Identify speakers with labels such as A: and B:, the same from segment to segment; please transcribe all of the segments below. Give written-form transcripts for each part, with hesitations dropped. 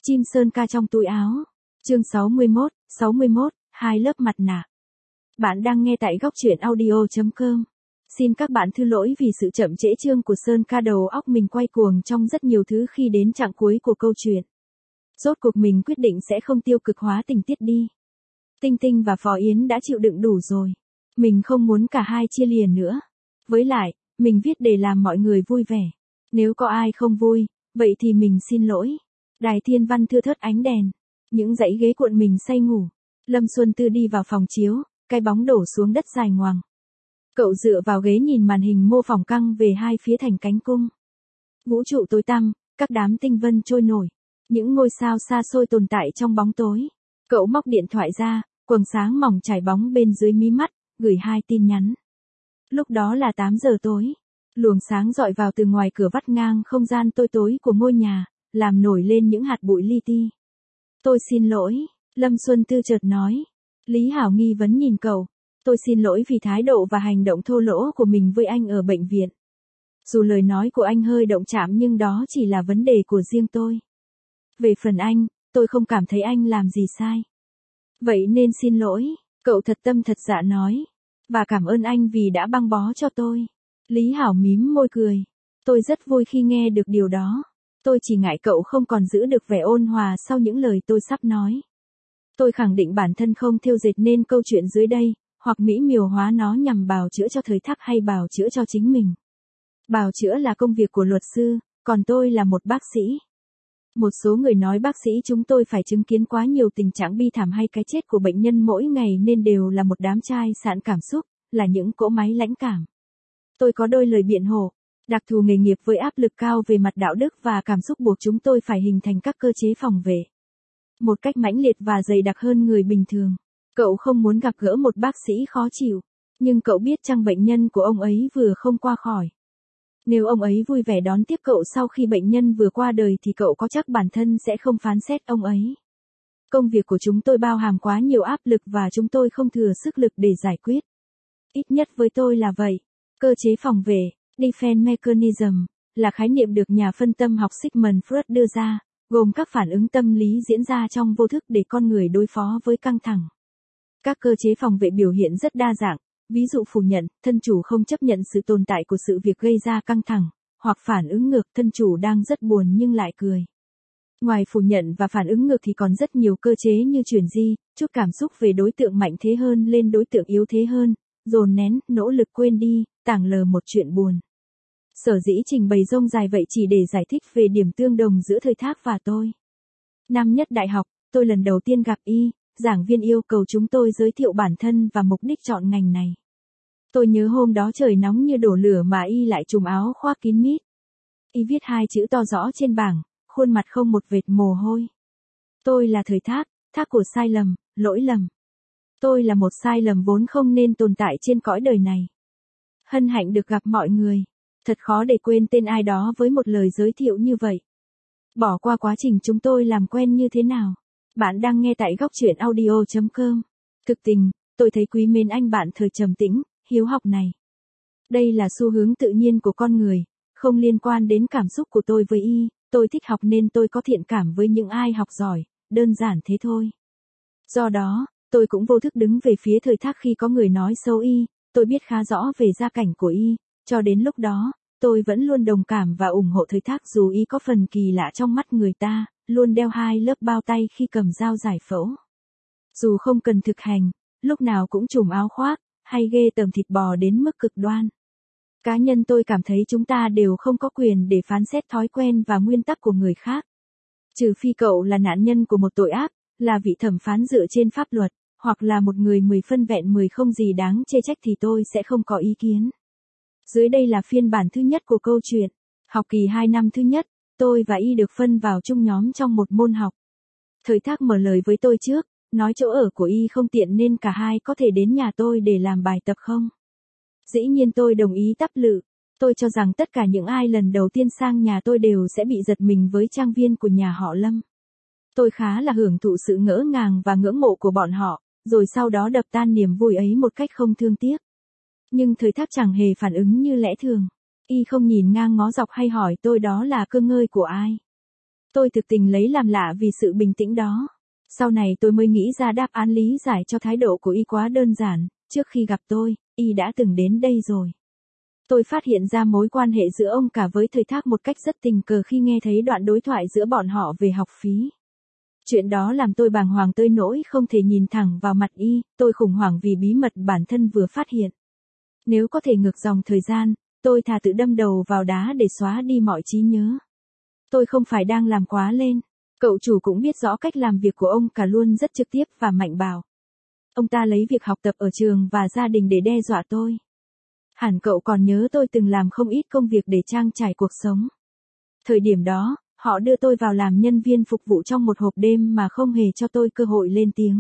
A: Chim sơn ca trong túi áo. Chương 61, hai lớp mặt nạ. Bạn đang nghe tại góc truyện audio.com. Xin các bạn thứ lỗi vì sự chậm trễ chương của Sơn ca, đầu óc mình quay cuồng trong rất nhiều thứ khi đến chặng cuối của câu chuyện. Rốt cuộc mình quyết định sẽ không tiêu cực hóa tình tiết đi. Tinh Tinh và Phó Yến đã chịu đựng đủ rồi. Mình không muốn cả hai chia lìa nữa. Với lại, mình viết để làm mọi người vui vẻ. Nếu có ai không vui, vậy thì mình xin lỗi. Đài thiên văn thưa thớt ánh đèn. Những dãy ghế cuộn mình say ngủ. Lâm Xuân Tư đi vào phòng chiếu, cái bóng đổ xuống đất dài ngoằng. Cậu dựa vào ghế nhìn màn hình mô phỏng căng về hai phía thành cánh cung. Vũ trụ tối tăm, các đám tinh vân trôi nổi. Những ngôi sao xa xôi tồn tại trong bóng tối. Cậu móc điện thoại ra, quầng sáng mỏng trải bóng bên dưới mí mắt, gửi 2 tin nhắn. Lúc đó là 8 giờ tối. Luồng sáng dọi vào từ ngoài cửa vắt ngang không gian tối của ngôi nhà, làm nổi lên những hạt bụi li ti. Tôi xin lỗi, Lâm Xuân Tư chợt nói. Lý Hảo nghi vấn nhìn cậu. Tôi xin lỗi vì thái độ và hành động thô lỗ của mình với anh ở bệnh viện. Dù lời nói của anh hơi động chạm nhưng đó chỉ là vấn đề của riêng tôi. Về phần anh, tôi không cảm thấy anh làm gì sai. Vậy nên xin lỗi, cậu thật tâm thật dạ nói. Và cảm ơn anh vì đã băng bó cho tôi. Lý Hảo mím môi cười. Tôi rất vui khi nghe được điều đó. Tôi chỉ ngại cậu không còn giữ được vẻ ôn hòa sau những lời tôi sắp nói. Tôi khẳng định bản thân không thêu dệt nên câu chuyện dưới đây, hoặc mỹ miều hóa nó nhằm bào chữa cho Thời Thác hay bào chữa cho chính mình. Bào chữa là công việc của luật sư, còn tôi là một bác sĩ. Một số người nói bác sĩ chúng tôi phải chứng kiến quá nhiều tình trạng bi thảm hay cái chết của bệnh nhân mỗi ngày nên đều là một đám chai sạn cảm xúc, là những cỗ máy lãnh cảm. Tôi có đôi lời biện hộ. Đặc thù nghề nghiệp với áp lực cao về mặt đạo đức và cảm xúc buộc chúng tôi phải hình thành các cơ chế phòng vệ. Một cách mãnh liệt và dày đặc hơn người bình thường. Cậu không muốn gặp gỡ một bác sĩ khó chịu, nhưng cậu biết chăng bệnh nhân của ông ấy vừa không qua khỏi. Nếu ông ấy vui vẻ đón tiếp cậu sau khi bệnh nhân vừa qua đời thì cậu có chắc bản thân sẽ không phán xét ông ấy. Công việc của chúng tôi bao hàm quá nhiều áp lực và chúng tôi không thừa sức lực để giải quyết. Ít nhất với tôi là vậy. Cơ chế phòng vệ, defense mechanism, là khái niệm được nhà phân tâm học Sigmund Freud đưa ra, gồm các phản ứng tâm lý diễn ra trong vô thức để con người đối phó với căng thẳng. Các cơ chế phòng vệ biểu hiện rất đa dạng, ví dụ phủ nhận, thân chủ không chấp nhận sự tồn tại của sự việc gây ra căng thẳng, hoặc phản ứng ngược, thân chủ đang rất buồn nhưng lại cười. Ngoài phủ nhận và phản ứng ngược thì còn rất nhiều cơ chế như chuyển di, chút cảm xúc về đối tượng mạnh thế hơn lên đối tượng yếu thế hơn, dồn nén, nỗ lực quên đi, tảng lờ một chuyện buồn. Sở dĩ trình bày rông dài vậy chỉ để giải thích về điểm tương đồng giữa Thời Thác và tôi. Năm nhất đại học, tôi lần đầu tiên gặp Y, giảng viên yêu cầu chúng tôi giới thiệu bản thân và mục đích chọn ngành này. Tôi nhớ hôm đó trời nóng như đổ lửa mà Y lại trùm áo khoác kín mít. Y viết 2 chữ to rõ trên bảng, khuôn mặt không một vệt mồ hôi. Tôi là Thời Thác, thác của sai lầm, lỗi lầm. Tôi là một sai lầm vốn không nên tồn tại trên cõi đời này. Hân hạnh được gặp mọi người. Thật khó để quên tên ai đó với một lời giới thiệu như vậy. Bỏ qua quá trình chúng tôi làm quen như thế nào. Bạn đang nghe tại góc truyện audio.com. Thực tình, tôi thấy quý mến anh bạn thời trầm tĩnh, hiếu học này. Đây là xu hướng tự nhiên của con người, không liên quan đến cảm xúc của tôi với Y. Tôi thích học nên tôi có thiện cảm với những ai học giỏi, đơn giản thế thôi. Do đó, tôi cũng vô thức đứng về phía Thời Thác khi có người nói xấu Y. Tôi biết khá rõ về gia cảnh của Y. Cho đến lúc đó, tôi vẫn luôn đồng cảm và ủng hộ Thời Thác dù Y có phần kỳ lạ trong mắt người ta, luôn đeo 2 lớp bao tay khi cầm dao giải phẫu. Dù không cần thực hành, lúc nào cũng trùm áo khoác, hay ghê tởm thịt bò đến mức cực đoan. Cá nhân tôi cảm thấy chúng ta đều không có quyền để phán xét thói quen và nguyên tắc của người khác. Trừ phi cậu là nạn nhân của một tội ác, là vị thẩm phán dựa trên pháp luật, hoặc là một người 10 phân vẹn 10 không gì đáng chê trách thì tôi sẽ không có ý kiến. Dưới đây là phiên bản thứ nhất của câu chuyện. Học kỳ 2 năm thứ nhất, tôi và Y được phân vào chung nhóm trong một môn học. Thời Thác mở lời với tôi trước, nói chỗ ở của Y không tiện nên cả hai có thể đến nhà tôi để làm bài tập không? Dĩ nhiên tôi đồng ý tắp lự. Tôi cho rằng tất cả những ai lần đầu tiên sang nhà tôi đều sẽ bị giật mình với trang viên của nhà họ Lâm. Tôi khá là hưởng thụ sự ngỡ ngàng và ngưỡng mộ của bọn họ, rồi sau đó đập tan niềm vui ấy một cách không thương tiếc. Nhưng Thời Thác chẳng hề phản ứng như lẽ thường. Y không nhìn ngang ngó dọc hay hỏi tôi đó là cơ ngơi của ai. Tôi thực tình lấy làm lạ vì sự bình tĩnh đó. Sau này tôi mới nghĩ ra đáp án lý giải cho thái độ của y quá đơn giản, trước khi gặp tôi, y đã từng đến đây rồi. Tôi phát hiện ra mối quan hệ giữa ông cả với Thời Thác một cách rất tình cờ khi nghe thấy đoạn đối thoại giữa bọn họ về học phí. Chuyện đó làm tôi bàng hoàng tới nỗi không thể nhìn thẳng vào mặt y, tôi khủng hoảng vì bí mật bản thân vừa phát hiện. Nếu có thể ngược dòng thời gian, tôi thà tự đâm đầu vào đá để xóa đi mọi trí nhớ. Tôi không phải đang làm quá lên. Cậu chủ cũng biết rõ cách làm việc của ông cả luôn rất trực tiếp và mạnh bạo. Ông ta lấy việc học tập ở trường và gia đình để đe dọa tôi. Hẳn cậu còn nhớ tôi từng làm không ít công việc để trang trải cuộc sống. Thời điểm đó, họ đưa tôi vào làm nhân viên phục vụ trong một hộp đêm mà không hề cho tôi cơ hội lên tiếng.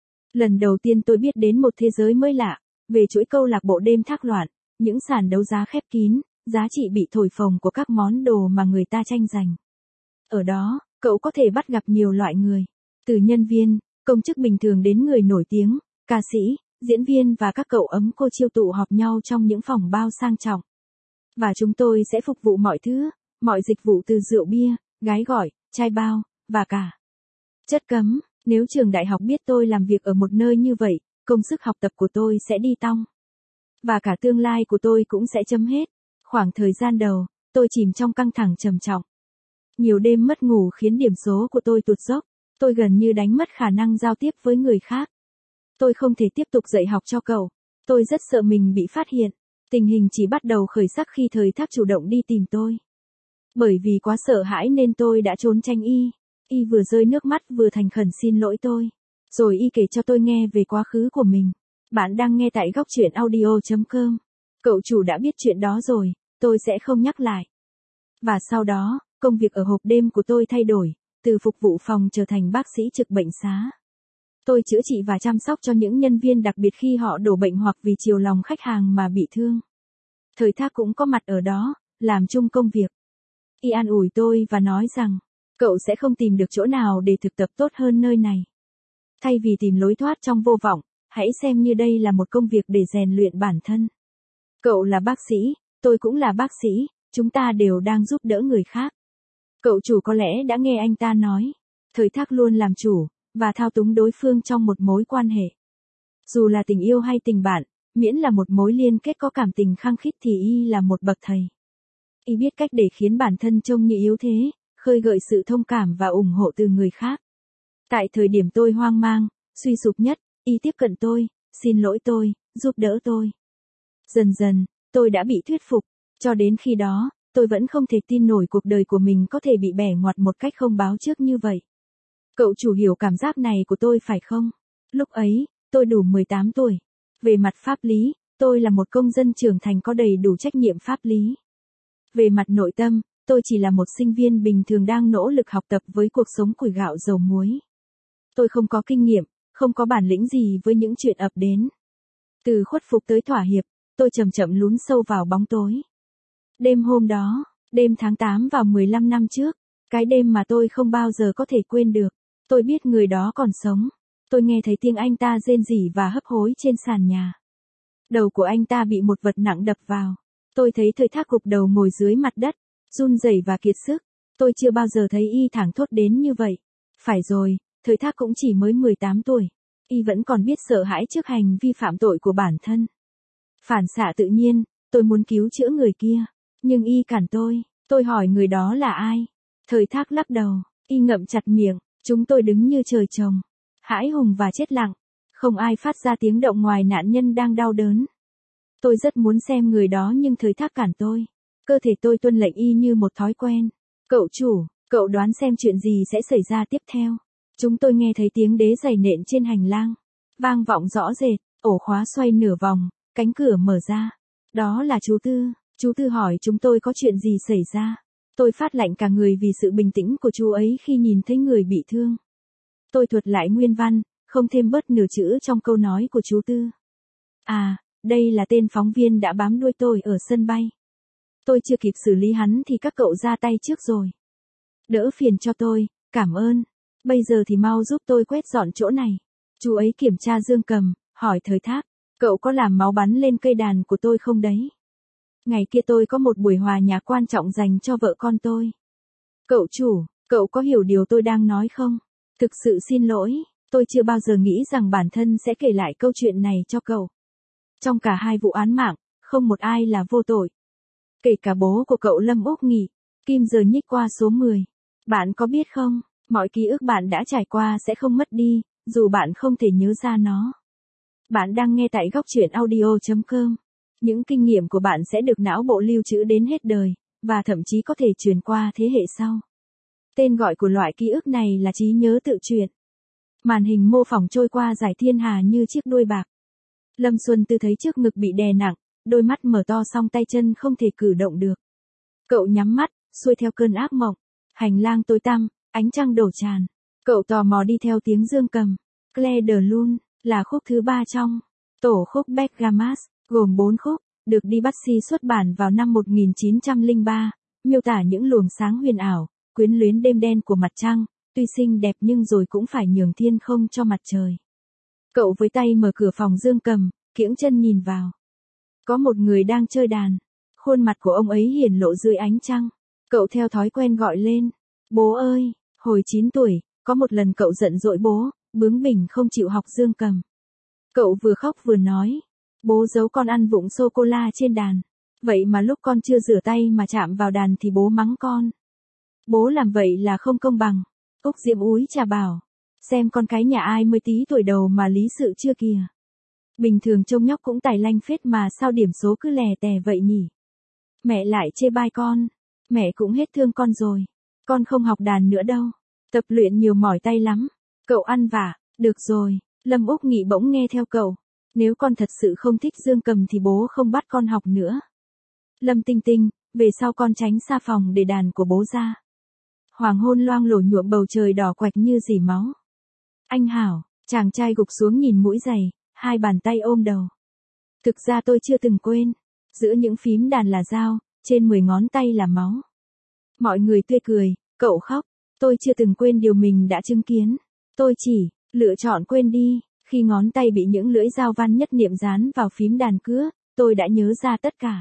A: Lần đầu tiên tôi biết đến một thế giới mới lạ, về chuỗi câu lạc bộ đêm thác loạn, những sàn đấu giá khép kín, giá trị bị thổi phồng của các món đồ mà người ta tranh giành. Ở đó, cậu có thể bắt gặp nhiều loại người, từ nhân viên, công chức bình thường đến người nổi tiếng, ca sĩ, diễn viên và các cậu ấm cô chiêu tụ họp nhau trong những phòng bao sang trọng. Và chúng tôi sẽ phục vụ mọi thứ, mọi dịch vụ từ rượu bia, gái gọi, trai bao, và cả chất cấm. Nếu trường đại học biết tôi làm việc ở một nơi như vậy, công sức học tập của tôi sẽ đi tong. Và cả tương lai của tôi cũng sẽ chấm hết. Khoảng thời gian đầu, tôi chìm trong căng thẳng trầm trọng. Nhiều đêm mất ngủ khiến điểm số của tôi tụt dốc. Tôi gần như đánh mất khả năng giao tiếp với người khác. Tôi không thể tiếp tục dạy học cho cậu. Tôi rất sợ mình bị phát hiện. Tình hình chỉ bắt đầu khởi sắc khi Thời Thác chủ động đi tìm tôi. Bởi vì quá sợ hãi nên tôi đã trốn tránh y. Y vừa rơi nước mắt vừa thành khẩn xin lỗi tôi. Rồi y kể cho tôi nghe về quá khứ của mình. Bạn đang nghe tại góc truyện audio.com. Cậu chủ đã biết chuyện đó rồi, tôi sẽ không nhắc lại. Và sau đó, công việc ở hộp đêm của tôi thay đổi, từ phục vụ phòng trở thành bác sĩ trực bệnh xá. Tôi chữa trị và chăm sóc cho những nhân viên đặc biệt khi họ đổ bệnh hoặc vì chiều lòng khách hàng mà bị thương. Thời Thác cũng có mặt ở đó, làm chung công việc. Y an ủi tôi và nói rằng, cậu sẽ không tìm được chỗ nào để thực tập tốt hơn nơi này. Thay vì tìm lối thoát trong vô vọng, hãy xem như đây là một công việc để rèn luyện bản thân. Cậu là bác sĩ, tôi cũng là bác sĩ, chúng ta đều đang giúp đỡ người khác. Cậu chủ có lẽ đã nghe anh ta nói, Thời Thác luôn làm chủ, và thao túng đối phương trong một mối quan hệ. Dù là tình yêu hay tình bạn, miễn là một mối liên kết có cảm tình khăng khít thì y là một bậc thầy. Y biết cách để khiến bản thân trông như yếu thế, khơi gợi sự thông cảm và ủng hộ từ người khác. Tại thời điểm tôi hoang mang, suy sụp nhất, y tiếp cận tôi, xin lỗi tôi, giúp đỡ tôi. Dần dần, tôi đã bị thuyết phục, cho đến khi đó, tôi vẫn không thể tin nổi cuộc đời của mình có thể bị bẻ ngoặt một cách không báo trước như vậy. Cậu chủ hiểu cảm giác này của tôi phải không? Lúc ấy, tôi đủ 18 tuổi. Về mặt pháp lý, tôi là một công dân trưởng thành có đầy đủ trách nhiệm pháp lý. Về mặt nội tâm, tôi chỉ là một sinh viên bình thường đang nỗ lực học tập với cuộc sống củi gạo dầu muối. Tôi không có kinh nghiệm, không có bản lĩnh gì với những chuyện ập đến. Từ khuất phục tới thỏa hiệp, tôi chậm chậm lún sâu vào bóng tối. Đêm hôm đó, đêm tháng 8 vào 15 năm trước, cái đêm mà tôi không bao giờ có thể quên được. Tôi biết người đó còn sống. Tôi nghe thấy tiếng anh ta rên rỉ và hấp hối trên sàn nhà. Đầu của anh ta bị một vật nặng đập vào. Tôi thấy Thời Thác gục đầu ngồi dưới mặt đất, run rẩy và kiệt sức. Tôi chưa bao giờ thấy y thảng thốt đến như vậy. Phải rồi, Thời Thác cũng chỉ mới 18 tuổi. Y vẫn còn biết sợ hãi trước hành vi phạm tội của bản thân. Phản xạ tự nhiên, tôi muốn cứu chữa người kia. Nhưng y cản tôi. Tôi hỏi người đó là ai. Thời Thác lắc đầu. Y ngậm chặt miệng. Chúng tôi đứng như trời trồng. Hãi hùng và chết lặng. Không ai phát ra tiếng động ngoài nạn nhân đang đau đớn. Tôi rất muốn xem người đó nhưng Thời Thác cản tôi. Cơ thể tôi tuân lệnh y như một thói quen. Cậu chủ, cậu đoán xem chuyện gì sẽ xảy ra tiếp theo. Chúng tôi nghe thấy tiếng đế giày nện trên hành lang. Vang vọng rõ rệt, ổ khóa xoay nửa vòng, cánh cửa mở ra. Đó là chú Tư. Chú Tư hỏi chúng tôi có chuyện gì xảy ra. Tôi phát lạnh cả người vì sự bình tĩnh của chú ấy khi nhìn thấy người bị thương. Tôi thuật lại nguyên văn, không thêm bớt nửa chữ trong câu nói của chú Tư. À, đây là tên phóng viên đã bám đuôi tôi ở sân bay. Tôi chưa kịp xử lý hắn thì các cậu ra tay trước rồi. Đỡ phiền cho tôi, cảm ơn. Bây giờ thì mau giúp tôi quét dọn chỗ này. Chú ấy kiểm tra dương cầm, hỏi Thời Thác, cậu có làm máu bắn lên cây đàn của tôi không đấy? Ngày kia tôi có một buổi hòa nhạc quan trọng dành cho vợ con tôi. Cậu chủ, Cậu có hiểu điều tôi đang nói không? Thực sự xin lỗi, tôi chưa bao giờ nghĩ rằng bản thân sẽ kể lại câu chuyện này cho cậu. Trong cả hai vụ án mạng, không một ai là vô tội. Kể cả bố của cậu Lâm Úc Nghị, Kim giờ nhích qua số 10. Bạn có biết không, mọi ký ức bạn đã trải qua sẽ không mất đi, dù bạn không thể nhớ ra nó. Bạn đang nghe tại góc truyện audio.com. Những kinh nghiệm của bạn sẽ được não bộ lưu trữ đến hết đời, và thậm chí có thể truyền qua thế hệ sau. Tên gọi của loại ký ức này là trí nhớ tự truyện. Màn hình mô phỏng trôi qua dải thiên hà như chiếc đuôi bạc. Lâm Xuân Tư thấy trước ngực bị đè nặng, đôi mắt mở to song tay chân không thể cử động được. Cậu nhắm mắt, xuôi theo cơn ác mộng. Hành lang tối tăm, ánh trăng đổ tràn. Cậu tò mò đi theo tiếng dương cầm. Claire de Lune là khúc thứ 3 trong tổ khúc Bergamas, gồm 4 khúc, được Debussy xuất bản vào năm 1903, miêu tả những luồng sáng huyền ảo, quyến luyến đêm đen của mặt trăng, tuy xinh đẹp nhưng rồi cũng phải nhường thiên không cho mặt trời. Cậu với tay mở cửa phòng dương cầm, kiễng chân nhìn vào. Có một người đang chơi đàn. Khuôn mặt của ông ấy hiển lộ dưới ánh trăng. Cậu theo thói quen gọi lên. Bố ơi, hồi 9 tuổi, có một lần cậu giận dỗi bố, bướng bỉnh không chịu học dương cầm. Cậu vừa khóc vừa nói. Bố giấu con ăn vụng sô-cô-la trên đàn. Vậy mà lúc con chưa rửa tay mà chạm vào đàn thì bố mắng con. Bố làm vậy là không công bằng. Úc Diễm úi trà bảo. Xem con cái nhà ai mới tí tuổi đầu mà lý sự chưa kìa. Bình thường trông nhóc cũng tài lanh phết mà sao điểm số cứ lè tè vậy nhỉ? Mẹ lại chê bai con. Mẹ cũng hết thương con rồi. Con không học đàn nữa đâu. Tập luyện nhiều mỏi tay lắm. Cậu ăn vạ. Được rồi. Lâm Úc Nghị bỗng nghe theo cậu. Nếu con thật sự không thích dương cầm thì bố không bắt con học nữa. Lâm Tinh Tinh, về sau con tránh xa phòng để đàn của bố ra. Hoàng hôn loang lổ nhuộm bầu trời đỏ quạch như dỉ máu. Anh Hảo, chàng trai gục xuống nhìn mũi giày, hai bàn tay ôm đầu. Thực ra tôi chưa từng quên. Giữa những phím đàn là dao, trên 10 ngón tay là máu. Mọi người tươi cười, cậu khóc. Tôi chưa từng quên điều mình đã chứng kiến. Tôi chỉ lựa chọn quên đi. Khi ngón tay bị những lưỡi dao văn nhất niệm dán vào phím đàn cứa, tôi đã nhớ ra tất cả.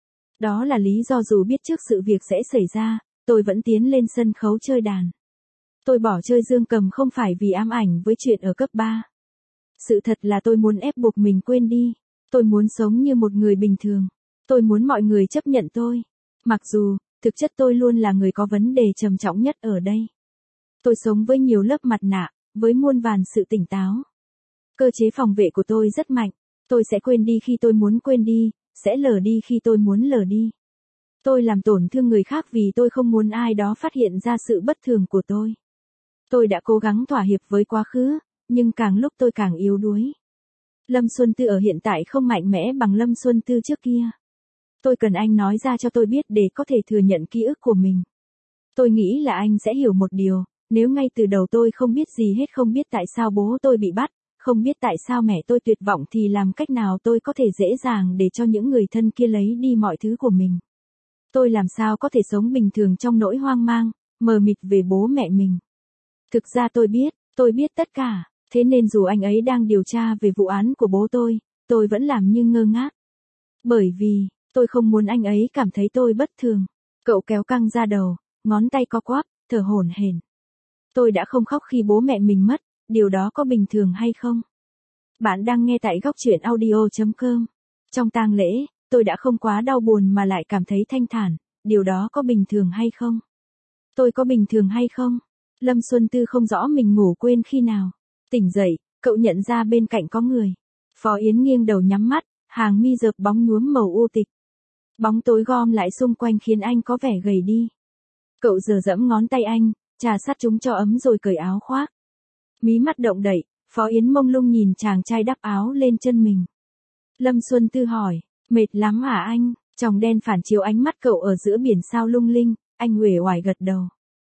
A: Đó là lý do dù biết trước sự việc sẽ xảy ra, tôi vẫn tiến lên sân khấu chơi đàn. Tôi bỏ chơi dương cầm không phải vì ám ảnh với chuyện ở cấp 3. Sự thật là tôi muốn ép buộc mình quên đi. Tôi muốn sống như một người bình thường. Tôi muốn mọi người chấp nhận tôi. Mặc dù, thực chất tôi luôn là người có vấn đề trầm trọng nhất ở đây. Tôi sống với nhiều lớp mặt nạ, với muôn vàn sự tỉnh táo. Cơ chế phòng vệ của tôi rất mạnh. Tôi sẽ quên đi khi tôi muốn quên đi, sẽ lờ đi khi tôi muốn lờ đi. Tôi làm tổn thương người khác vì tôi không muốn ai đó phát hiện ra sự bất thường của tôi. Tôi đã cố gắng thỏa hiệp với quá khứ, nhưng càng lúc tôi càng yếu đuối. Lâm Xuân Tư ở hiện tại không mạnh mẽ bằng Lâm Xuân Tư trước kia. Tôi cần anh nói ra cho tôi biết để có thể thừa nhận ký ức của mình. Tôi nghĩ là anh sẽ hiểu một điều, nếu ngay từ đầu tôi không biết gì hết, không biết tại sao bố tôi bị bắt, không biết tại sao mẹ tôi tuyệt vọng thì làm cách nào tôi có thể dễ dàng để cho những người thân kia lấy đi mọi thứ của mình. Tôi làm sao có thể sống bình thường trong nỗi hoang mang, mờ mịt về bố mẹ mình. Thực ra tôi biết tất cả, thế nên dù anh ấy đang điều tra về vụ án của bố tôi vẫn làm như ngơ ngác. Bởi vì, tôi không muốn anh ấy cảm thấy tôi bất thường. Cậu kéo căng ra đầu, ngón tay co quắp, thở hổn hển. Tôi đã không khóc khi bố mẹ mình mất, điều đó có bình thường hay không? Bạn đang nghe tại góc truyện audio.com. Trong tang lễ, tôi đã không quá đau buồn mà lại cảm thấy thanh thản, điều đó có bình thường hay không? Tôi có bình thường hay không? Lâm Xuân Tư không rõ mình ngủ quên khi nào. Tỉnh dậy, cậu nhận ra bên cạnh có người. Phó Yến nghiêng đầu nhắm mắt, hàng mi dợp bóng nhuốm màu u tịch. Bóng tối gom lại xung quanh khiến anh có vẻ gầy đi. Cậu giở giẫm ngón tay anh, trà sát chúng cho ấm rồi cởi áo khoác. Mí mắt động đậy, Phó Yến mông lung nhìn chàng trai đắp áo lên chân mình. Lâm Xuân Tư hỏi, mệt lắm à anh? Tròng đen phản chiếu ánh mắt cậu ở giữa biển sao lung linh, anh uể oải gật đầu.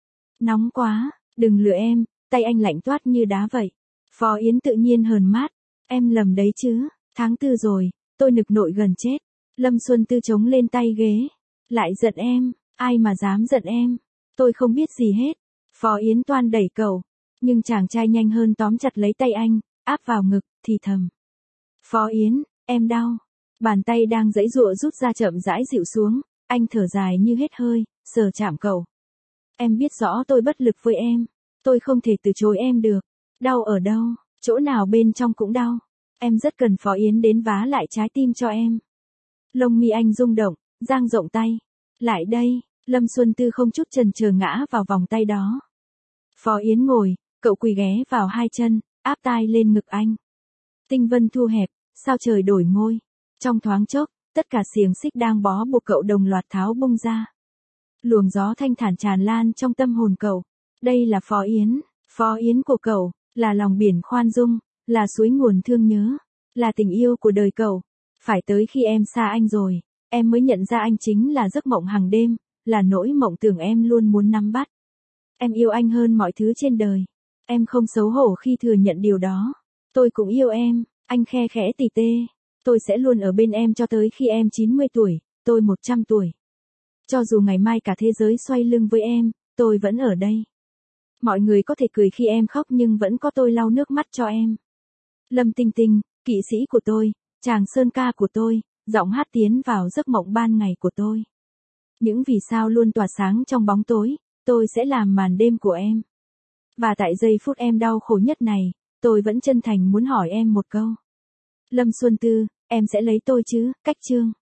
A: Nóng quá, đừng lừa em, tay anh lạnh toát như đá vậy. Phó Yến tự nhiên hờn mát, em lầm đấy chứ, tháng 4 rồi, tôi nực nội gần chết. Lâm Xuân Tư chống lên tay ghế, lại giận em, ai mà dám giận em, tôi không biết gì hết. Phó Yến toan đẩy cậu, nhưng chàng trai nhanh hơn tóm chặt lấy tay anh, áp vào ngực, thì thầm. Phó Yến, em đau. Bàn tay đang giãy giụa rút ra chậm rãi dịu xuống, anh thở dài như hết hơi, sờ chạm cậu. Em biết rõ tôi bất lực với em. Tôi không thể từ chối em được. Đau ở đâu, chỗ nào bên trong cũng đau. Em rất cần Phó Yến đến vá lại trái tim cho em. Lông mi anh rung động, dang rộng tay. Lại đây, Lâm Xuân Tư không chút chần chừ ngã vào vòng tay đó. Phó Yến ngồi, cậu quỳ ghé vào hai chân, áp tai lên ngực anh. Tinh vân thu hẹp, sao trời đổi ngôi. Trong thoáng chốc, tất cả xiềng xích đang bó buộc cậu đồng loạt tháo bung ra. Luồng gió thanh thản tràn lan trong tâm hồn cậu. Đây là Phó Yến của cậu, là lòng biển khoan dung, là suối nguồn thương nhớ, là tình yêu của đời cậu. Phải tới khi em xa anh rồi, em mới nhận ra anh chính là giấc mộng hàng đêm, là nỗi mộng tưởng em luôn muốn nắm bắt. Em yêu anh hơn mọi thứ trên đời. Em không xấu hổ khi thừa nhận điều đó. Tôi cũng yêu em, anh khe khẽ tỉ tê. Tôi sẽ luôn ở bên em cho tới khi em 90 tuổi, tôi 100 tuổi. Cho dù ngày mai cả thế giới xoay lưng với em, tôi vẫn ở đây. Mọi người có thể cười khi em khóc nhưng vẫn có tôi lau nước mắt cho em. Lâm Tinh Tinh, kỵ sĩ của tôi, chàng sơn ca của tôi, giọng hát tiến vào giấc mộng ban ngày của tôi. Những vì sao luôn tỏa sáng trong bóng tối, tôi sẽ làm màn đêm của em. Và tại giây phút em đau khổ nhất này, tôi vẫn chân thành muốn hỏi em một câu. Lâm Xuân Tư, em sẽ lấy tôi chứ, Cách Chương.